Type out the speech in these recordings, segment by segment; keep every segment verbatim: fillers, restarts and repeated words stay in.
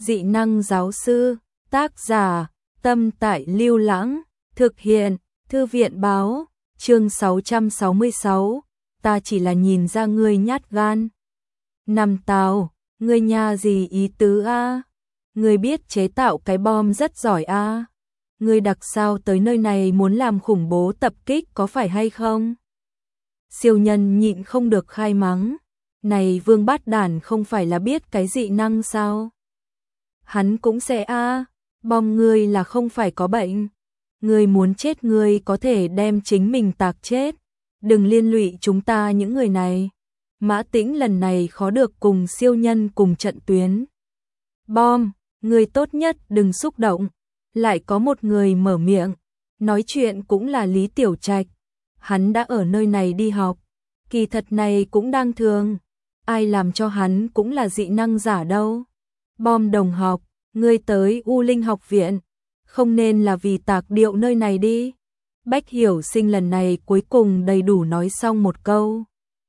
Dị năng giáo sư, tác giả, Tâm Tại Lưu Lãng, thực hiện, Thư viện báo, chương sáu trăm sáu mươi sáu, ta chỉ là nhìn ra ngươi nhát gan. Năm Tào, ngươi nhà gì ý tứ a? Ngươi biết chế tạo cái bom rất giỏi a. Ngươi đặc sao tới nơi này muốn làm khủng bố tập kích có phải hay không? Siêu nhân nhịn không được khai mắng. Này Vương Bát Đản không phải là biết cái dị năng sao? Hắn cũng sẽ a, bom ngươi là không phải có bệnh. Ngươi muốn chết ngươi có thể đem chính mình tạc chết. Đừng liên lụy chúng ta những người này. Mã Tĩnh lần này khó được cùng siêu nhân cùng trận tuyến. Bom, ngươi tốt nhất đừng xúc động. Lại có một người mở miệng. Nói chuyện cũng là Lý Tiểu Trạch. Hắn đã ở nơi này đi học. Kỳ thật này cũng đang thường. Ai làm cho hắn cũng là dị năng giả đâu. Bom đồng học, ngươi tới U Linh học viện. Không nên là vì tạc điệu nơi này đi. Bách Hiểu Sinh lần này cuối cùng đầy đủ nói xong một câu.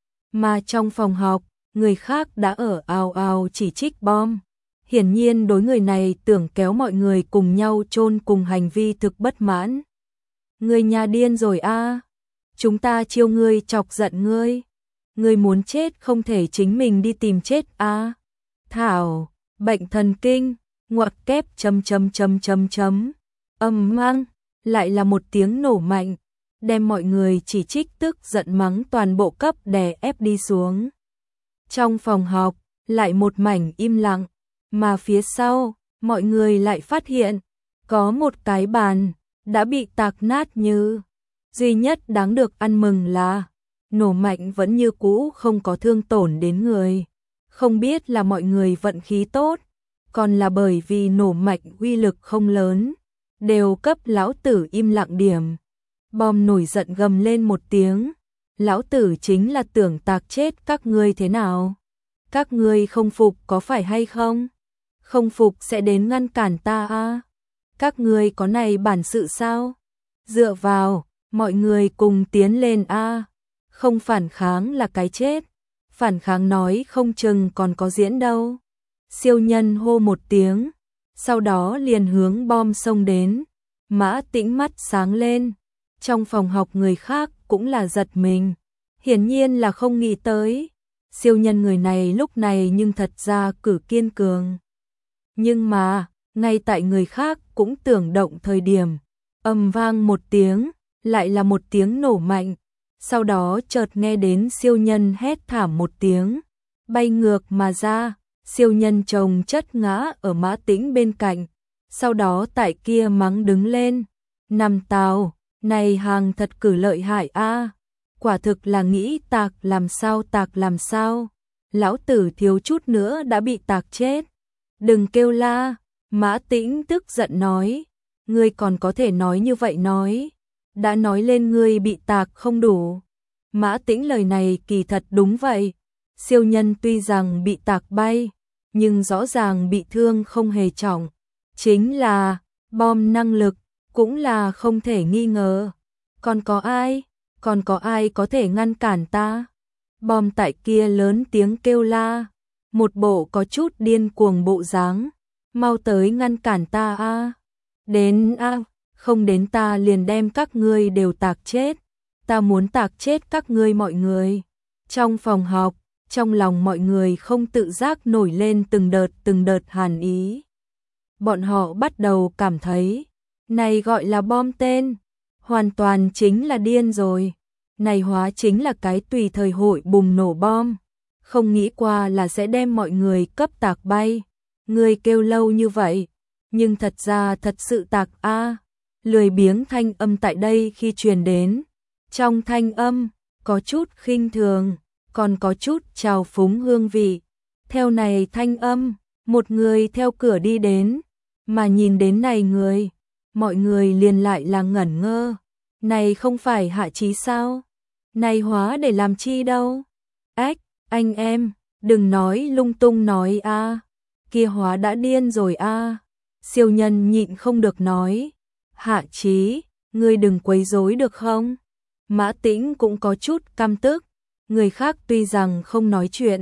Mà trong phòng học, người khác đã ở ào ào chỉ trích bom. Hiển nhiên đối người này tưởng kéo mọi người cùng nhau chôn cùng hành vi thực bất mãn. Ngươi nhà điên rồi a, chúng ta chiêu ngươi chọc giận ngươi. Ngươi muốn chết không thể chính mình đi tìm chết a. Thảo, bệnh thần kinh, ngoặc kép chấm chấm chấm chấm chấm. Âm mang, lại là một tiếng nổ mạnh, đem mọi người chỉ trích tức giận mắng toàn bộ cấp đè ép đi xuống. Trong phòng học, lại một mảnh im lặng, mà phía sau, mọi người lại phát hiện, có một cái bàn, đã bị tạc nát như. Duy nhất đáng được ăn mừng là, nổ mạnh vẫn như cũ không có thương tổn đến người. Không biết là mọi người vận khí tốt, còn là bởi vì nổ mạnh uy lực không lớn, đều cấp lão tử im lặng điểm. Bom nổi giận gầm lên một tiếng, lão tử chính là tưởng tạc chết các ngươi thế nào? Các ngươi không phục có phải hay không? Không phục sẽ đến ngăn cản ta a. Các ngươi có này bản sự sao? Dựa vào, mọi người cùng tiến lên a. Không phản kháng là cái chết. Phản kháng nói không chừng còn có diễn đâu. Siêu nhân hô một tiếng, sau đó liền hướng bom xông đến. Mã Tĩnh mắt sáng lên. Trong phòng học người khác cũng là giật mình. Hiển nhiên là không nghĩ tới. Siêu nhân người này lúc này nhưng thật ra cử kiên cường. Nhưng mà, ngay tại người khác cũng tưởng động thời điểm, ầm vang một tiếng, lại là một tiếng nổ mạnh. Sau đó chợt nghe đến siêu nhân hét thảm một tiếng, bay ngược mà ra, siêu nhân chồng chất ngã ở Mã Tĩnh bên cạnh. Sau đó tại kia mắng đứng lên, Năm Tào, này hàng thật cử lợi hại a, quả thực là nghĩ tạc làm sao tạc làm sao, lão tử thiếu chút nữa đã bị tạc chết. Đừng kêu la, Mã Tĩnh tức giận nói, ngươi còn có thể nói như vậy nói, đã nói lên ngươi bị tạc không đủ. Mã Tĩnh lời này kỳ thật đúng vậy, siêu nhân tuy rằng bị tạc bay, nhưng rõ ràng bị thương không hề trọng. Chính là, bom năng lực, cũng là không thể nghi ngờ. Còn có ai, còn có ai có thể ngăn cản ta? Bom tại kia lớn tiếng kêu la, một bộ có chút điên cuồng bộ dáng. Mau tới ngăn cản ta a. Đến a, không đến ta liền đem các ngươi đều tạc chết. Ta muốn tạc chết các ngươi mọi người. Trong phòng học, trong lòng mọi người không tự giác nổi lên từng đợt từng đợt hàn ý. Bọn họ bắt đầu cảm thấy, này gọi là bom tên, hoàn toàn chính là điên rồi. Này hóa chính là cái tùy thời hội bùng nổ bom. Không nghĩ qua là sẽ đem mọi người cấp tạc bay. Người kêu lâu như vậy, nhưng thật ra thật sự tạc a. Lười biếng thanh âm tại đây khi truyền đến. Trong thanh âm, có chút khinh thường, còn có chút trào phúng hương vị. Theo này thanh âm, một người theo cửa đi đến, mà nhìn đến này người, mọi người liền lại là ngẩn ngơ. Này không phải Hạ Chí sao? Này hóa để làm chi đâu? Ách, anh em, đừng nói lung tung nói a. Kia hóa đã điên rồi a. Siêu nhân nhịn không được nói, Hạ Chí, ngươi đừng quấy rối được không? Mã Tĩnh cũng có chút căm tức, người khác tuy rằng không nói chuyện,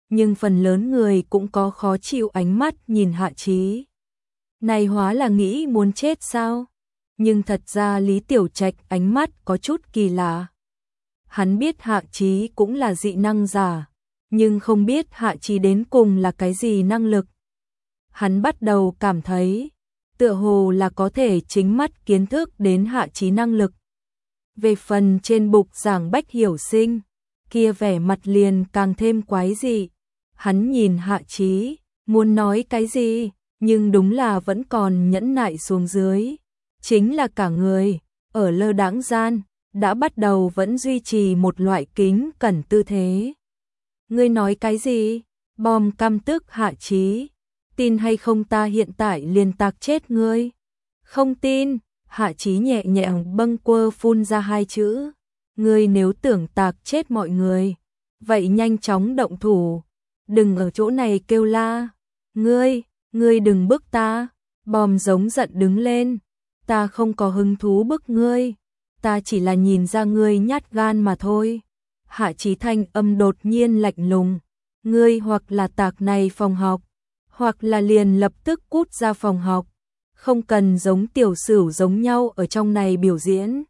nhưng phần lớn người cũng có khó chịu ánh mắt nhìn Hạ Chí. Này hóa là nghĩ muốn chết sao? Nhưng thật ra Lý Tiểu Trạch ánh mắt có chút kỳ lạ. Hắn biết Hạ Chí cũng là dị năng giả, nhưng không biết Hạ Chí đến cùng là cái gì năng lực. Hắn bắt đầu cảm thấy, tựa hồ là có thể chính mắt kiến thức đến Hạ Chí năng lực. Về phần trên bục giảng Bách Hiểu Sinh, kia vẻ mặt liền càng thêm quái dị. Hắn nhìn Hạ Chí, muốn nói cái gì, nhưng đúng là vẫn còn nhẫn nại xuống dưới. Chính là cả người, ở lơ đãng gian, đã bắt đầu vẫn duy trì một loại kính cẩn tư thế. Ngươi nói cái gì? Bom căm tức Hạ Chí. Tin hay không ta hiện tại liền tạc chết ngươi? Không tin. Hạ Chí nhẹ nhàng bâng quơ phun ra hai chữ. Ngươi nếu tưởng tạc chết mọi người, vậy nhanh chóng động thủ. Đừng ở chỗ này kêu la. Ngươi, ngươi đừng bức ta. Bom giống giận đứng lên. Ta không có hứng thú bức ngươi. Ta chỉ là nhìn ra ngươi nhát gan mà thôi. Hạ Chí thanh âm đột nhiên lạnh lùng. Ngươi hoặc là tạc này phòng học, hoặc là liền lập tức cút ra phòng học. Không cần giống tiểu sửu giống nhau ở trong này biểu diễn.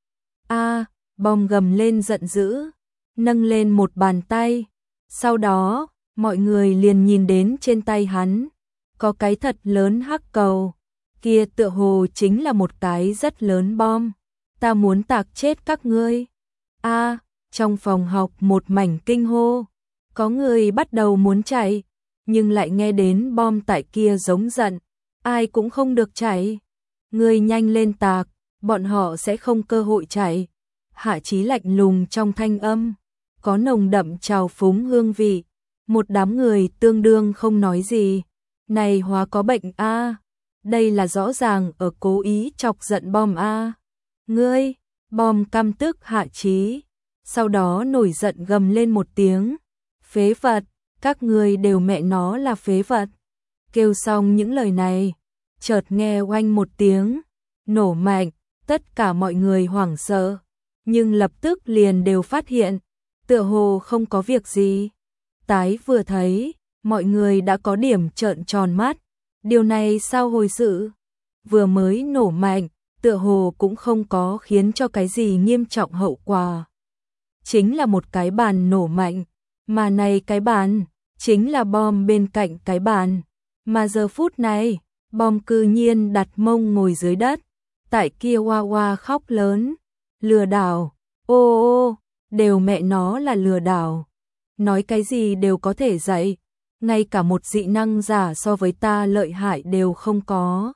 A, bom gầm lên giận dữ, nâng lên một bàn tay. Sau đó, mọi người liền nhìn đến trên tay hắn, có cái thật lớn hắc cầu. Kia tựa hồ chính là một cái rất lớn bom. Ta muốn tạc chết các ngươi. A, trong phòng học một mảnh kinh hô. Có người bắt đầu muốn chạy, nhưng lại nghe đến bom tại kia giống giận. Ai cũng không được chạy. Ngươi nhanh lên tạc, bọn họ sẽ không cơ hội chạy. Hạ Chí lạnh lùng trong thanh âm, có nồng đậm trào phúng hương vị. Một đám người tương đương không nói gì. Này hóa có bệnh a. Đây là rõ ràng ở cố ý chọc giận bom a. Ngươi, bom căm tức Hạ Chí. Sau đó nổi giận gầm lên một tiếng. Phế vật, các ngươi đều mẹ nó là phế vật. Kêu xong những lời này, chợt nghe oanh một tiếng, nổ mạnh, tất cả mọi người hoảng sợ, nhưng lập tức liền đều phát hiện, tựa hồ không có việc gì. Tái vừa thấy, mọi người đã có điểm trợn tròn mắt, điều này sao hồi sự? Vừa mới nổ mạnh, tựa hồ cũng không có khiến cho cái gì nghiêm trọng hậu quả. Chính là một cái bàn nổ mạnh, mà này cái bàn, chính là bom bên cạnh cái bàn. Mà giờ phút này, bom cư nhiên đặt mông ngồi dưới đất, tại kia oa oa khóc lớn. Lừa đảo, ô ô, đều mẹ nó là lừa đảo. Nói cái gì đều có thể dạy, ngay cả một dị năng giả so với ta lợi hại đều không có.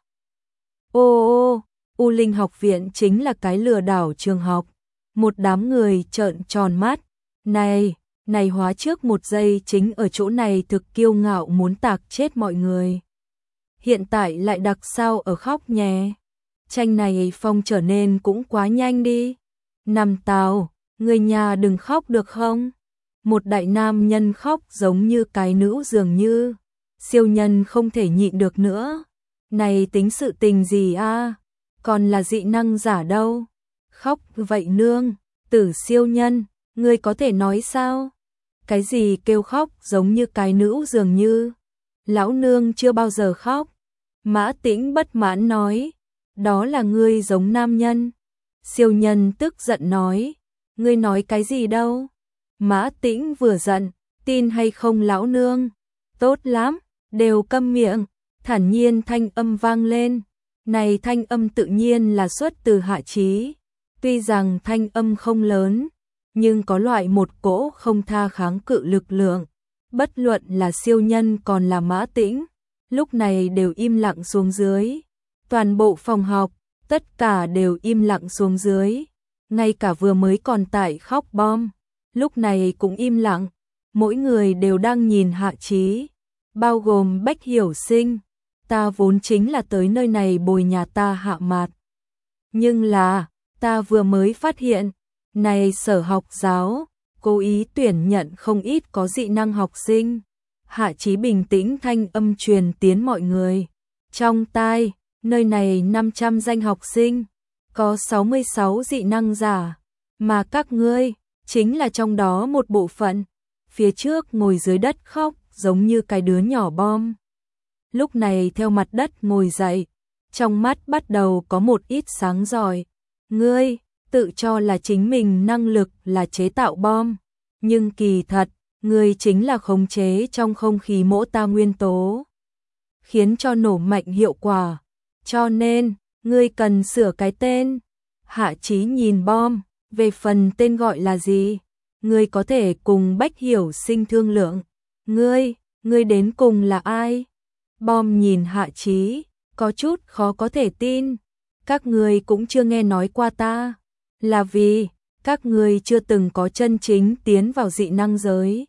Ô ô, U Linh học viện chính là cái lừa đảo trường học. Một đám người trợn tròn mắt. Này, này hóa trước một giây chính ở chỗ này thực kiêu ngạo muốn tạc chết mọi người. Hiện tại lại đặc sao ở khóc nhé. Tranh này phong trở nên cũng quá nhanh đi. Nằm Tào, người nhà đừng khóc được không? Một đại nam nhân khóc giống như cái nữ dường như. Siêu nhân không thể nhịn được nữa. Này tính sự tình gì a? Còn là dị năng giả đâu? Khóc vậy nương, Tử siêu nhân, ngươi có thể nói sao? Cái gì kêu khóc giống như cái nữ dường như? Lão nương chưa bao giờ khóc. Mã Tĩnh bất mãn nói, đó là ngươi giống nam nhân. Siêu nhân tức giận nói, ngươi nói cái gì đâu? Mã Tĩnh vừa giận, tin hay không lão nương? Tốt lắm, đều câm miệng. Thản nhiên thanh âm vang lên. Này thanh âm tự nhiên là xuất từ Hạ Chí. Tuy rằng thanh âm không lớn, nhưng có loại một cỗ không tha kháng cự lực lượng. Bất luận là siêu nhân còn là Mã Tĩnh, lúc này đều im lặng xuống dưới. Toàn bộ phòng học, tất cả đều im lặng xuống dưới. Ngay cả vừa mới còn tại khóc bom, lúc này cũng im lặng. Mỗi người đều đang nhìn Hạ Chí, bao gồm Bách Hiểu Sinh. Ta vốn chính là tới nơi này bồi nhà ta Hạ Mạt. Nhưng là, ta vừa mới phát hiện, này sở học giáo, cố ý tuyển nhận không ít có dị năng học sinh. Hạ Chí bình tĩnh thanh âm truyền tiến mọi người. Trong tai, nơi này năm trăm danh học sinh, có sáu mươi sáu dị năng giả, mà các ngươi, chính là trong đó một bộ phận. phía trước ngồi dưới đất khóc giống như cái đứa nhỏ bom. Lúc này theo mặt đất ngồi dậy, trong mắt bắt đầu có một ít sáng rọi. Ngươi, tự cho là chính mình năng lực là chế tạo bom, nhưng kỳ thật, ngươi chính là khống chế trong không khí mỗ ta nguyên tố, khiến cho nổ mạnh hiệu quả. Cho nên, ngươi cần sửa cái tên. Hạ Chí nhìn bom, về phần tên gọi là gì, ngươi có thể cùng Bách Hiểu Sinh thương lượng. Ngươi, ngươi đến cùng là ai? Bom nhìn Hạ Chí, có chút khó có thể tin. Các ngươi cũng chưa nghe nói qua ta, là vì các ngươi chưa từng có chân chính tiến vào dị năng giới.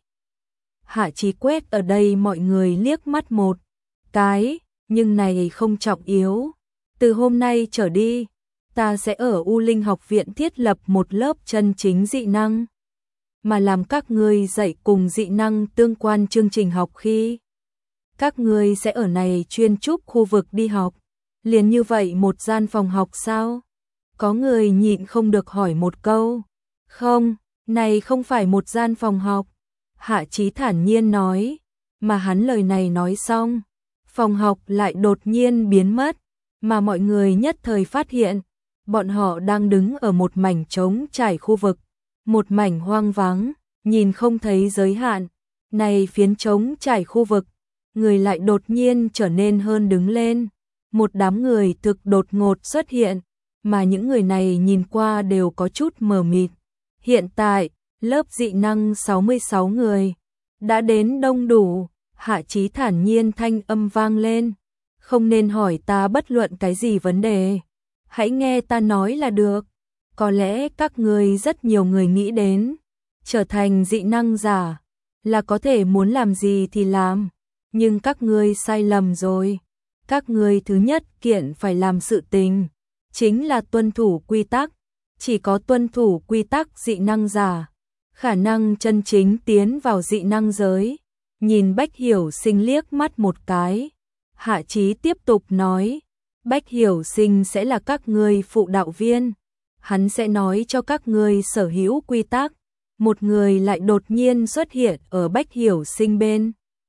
Hạ Chí quét ở đây mọi người liếc mắt một cái, nhưng này không trọng yếu. Từ hôm nay trở đi, ta sẽ ở U Linh học viện thiết lập một lớp chân chính dị năng, mà làm các ngươi dạy cùng dị năng tương quan chương trình học khi các ngươi sẽ ở này chuyên trúc khu vực đi học. Liền như vậy một gian phòng học sao? Có người nhịn không được hỏi một câu. Không, này không phải một gian phòng học. Hạ Chí thản nhiên nói, mà hắn lời này nói xong, phòng học lại đột nhiên biến mất, mà mọi người nhất thời phát hiện, bọn họ đang đứng ở một mảnh trống trải khu vực, một mảnh hoang vắng, nhìn không thấy giới hạn. Này phiến trống trải khu vực, người lại đột nhiên trở nên hơn đứng lên. Một đám người thực đột ngột xuất hiện, mà những người này nhìn qua đều có chút mờ mịt. Hiện tại, lớp dị năng sáu mươi sáu người đã đến đông đủ. Hạ Chí thản nhiên thanh âm vang lên. Không nên hỏi ta bất luận cái gì vấn đề, hãy nghe ta nói là được. Có lẽ các người rất nhiều người nghĩ đến, trở thành dị năng giả là có thể muốn làm gì thì làm, nhưng các ngươi sai lầm rồi. Các ngươi thứ nhất kiện phải làm sự tình, chính là tuân thủ quy tắc. Chỉ có tuân thủ quy tắc dị năng giả, khả năng chân chính tiến vào dị năng giới. Nhìn Bách Hiểu Sinh liếc mắt một cái, Hạ Chí tiếp tục nói, Bách Hiểu Sinh sẽ là các ngươi phụ đạo viên. Hắn sẽ nói cho các ngươi sở hữu quy tắc. Một người lại đột nhiên xuất hiện ở Bách Hiểu Sinh bên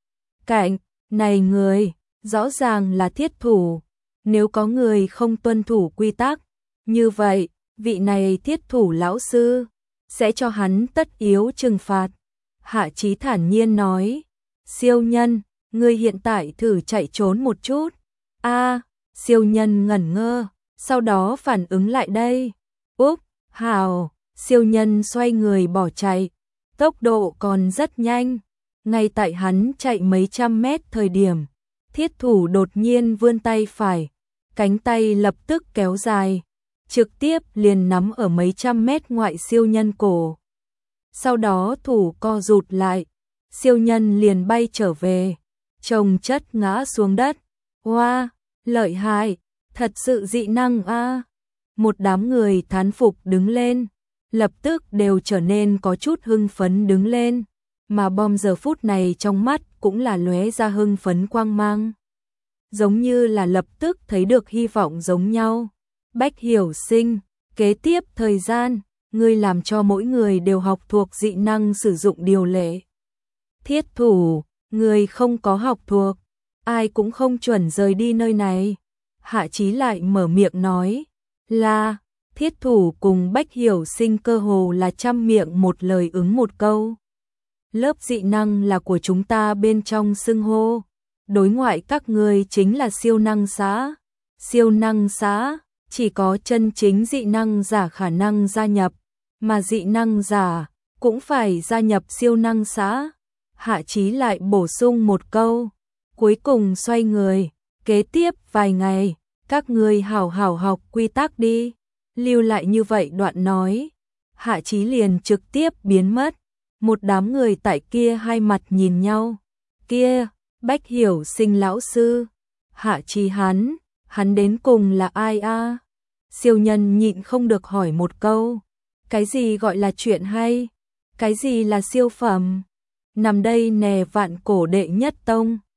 cạnh. Này người, rõ ràng là thiết thủ. Nếu có người không tuân thủ quy tắc, như vậy, vị này thiết thủ lão sư sẽ cho hắn tất yếu trừng phạt. Hạ Chí thản nhiên nói, siêu nhân, ngươi hiện tại thử chạy trốn một chút. A, siêu nhân ngẩn ngơ, sau đó phản ứng lại đây. Úp, hào, siêu nhân xoay người bỏ chạy, tốc độ còn rất nhanh. Ngay tại hắn chạy mấy trăm mét thời điểm, thiết thủ đột nhiên vươn tay phải, cánh tay lập tức kéo dài, trực tiếp liền nắm ở mấy trăm mét ngoại siêu nhân cổ. Sau đó thủ co rụt lại, siêu nhân liền bay trở về, chồng chất ngã xuống đất. Wow, lợi hại, thật sự dị năng a. Một đám người thán phục đứng lên, lập tức đều trở nên có chút hưng phấn đứng lên, mà bom giờ phút này trong mắt cũng là lóe ra hưng phấn quang mang, giống như là lập tức thấy được hy vọng giống nhau. Bách Hiểu Sinh, kế tiếp thời gian, ngươi làm cho mỗi người đều học thuộc dị năng sử dụng điều lệ. Thiết thủ, ngươi không có học thuộc, ai cũng không chuẩn rời đi nơi này. Hạ Chí lại mở miệng nói, là, thiết thủ cùng Bách Hiểu Sinh cơ hồ là trăm miệng một lời ứng một câu. Lớp dị năng là của chúng ta bên trong xưng hô, đối ngoại các ngươi chính là siêu năng xã. Siêu năng xã, chỉ có chân chính dị năng giả khả năng gia nhập, mà dị năng giả cũng phải gia nhập siêu năng xã. Hạ Chí lại bổ sung một câu, cuối cùng xoay người, kế tiếp vài ngày, các ngươi hảo hảo học quy tắc đi. Lưu lại như vậy đoạn nói, Hạ Chí liền trực tiếp biến mất. Một đám người tại kia hai mặt nhìn nhau. Kia, Bách Hiểu Sinh lão sư, Hạ Chí hắn, hắn đến cùng là ai a? Siêu nhân nhịn không được hỏi một câu, cái gì gọi là chuyện hay? Cái gì là siêu phẩm? Nằm đây nè vạn cổ đệ nhất tông,